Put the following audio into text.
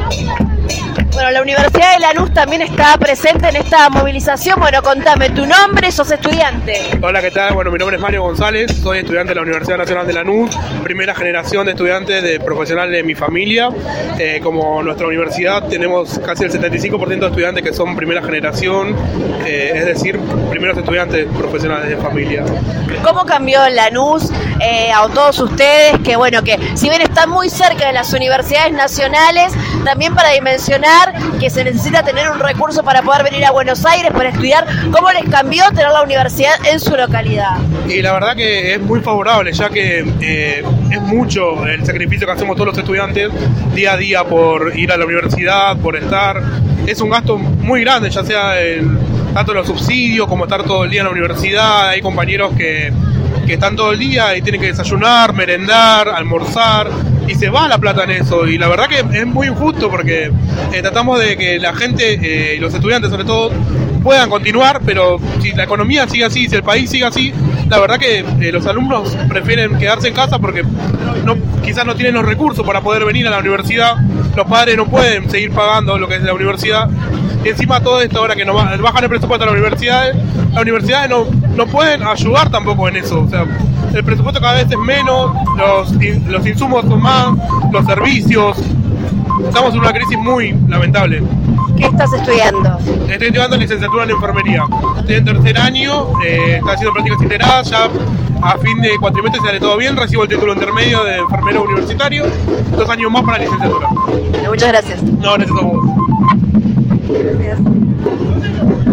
Bueno, la Universidad de Lanús también está presente en esta movilización. Bueno, contame tu nombre, sos estudiante. Hola, ¿qué tal? Bueno, mi nombre es Mario González, soy estudiante de la Universidad Nacional de Lanús, primera generación de estudiantes de profesional de mi familia. Como nuestra universidad tenemos casi el 75% de estudiantes que son primera generación, es decir, primeros estudiantes profesionales de familia. ¿Cómo cambió Lanús a todos ustedes que, bueno, que si bien están muy cerca de las universidades nacionales, también para dimensionar que se necesita tener un recurso para poder venir a Buenos Aires para estudiar? ¿Cómo les cambió tener la universidad en su localidad? Y la verdad que es muy favorable, ya que es mucho el sacrificio que hacemos todos los estudiantes día a día por ir a la universidad, por estar. Es un gasto muy grande, ya sea tanto los subsidios como estar todo el día en la universidad. Hay compañeros que están todo el día y tienen que desayunar, merendar, almorzar, y se va la plata en eso. Y la verdad que es muy injusto porque tratamos de que la gente, los estudiantes sobre todo, puedan continuar, pero si la economía sigue así, si el país sigue así, la verdad que los alumnos prefieren quedarse en casa porque quizás no tienen los recursos para poder venir a la universidad. Los padres no pueden seguir pagando lo que es la universidad. Y encima todo esto, ahora que nos bajan el presupuesto a las universidades no pueden ayudar tampoco en eso. O sea, el presupuesto cada vez es menos, los insumos son más, los servicios. Estamos en una crisis muy lamentable. ¿Qué estás estudiando? Estoy estudiando licenciatura en enfermería. Estoy en tercer año, estoy haciendo prácticas integradas. Ya a fin de cuatrimestre, si sale todo bien, recibo el título intermedio de enfermero universitario. 2 años más para la licenciatura. Muchas gracias. No, gracias a vos. Gracias.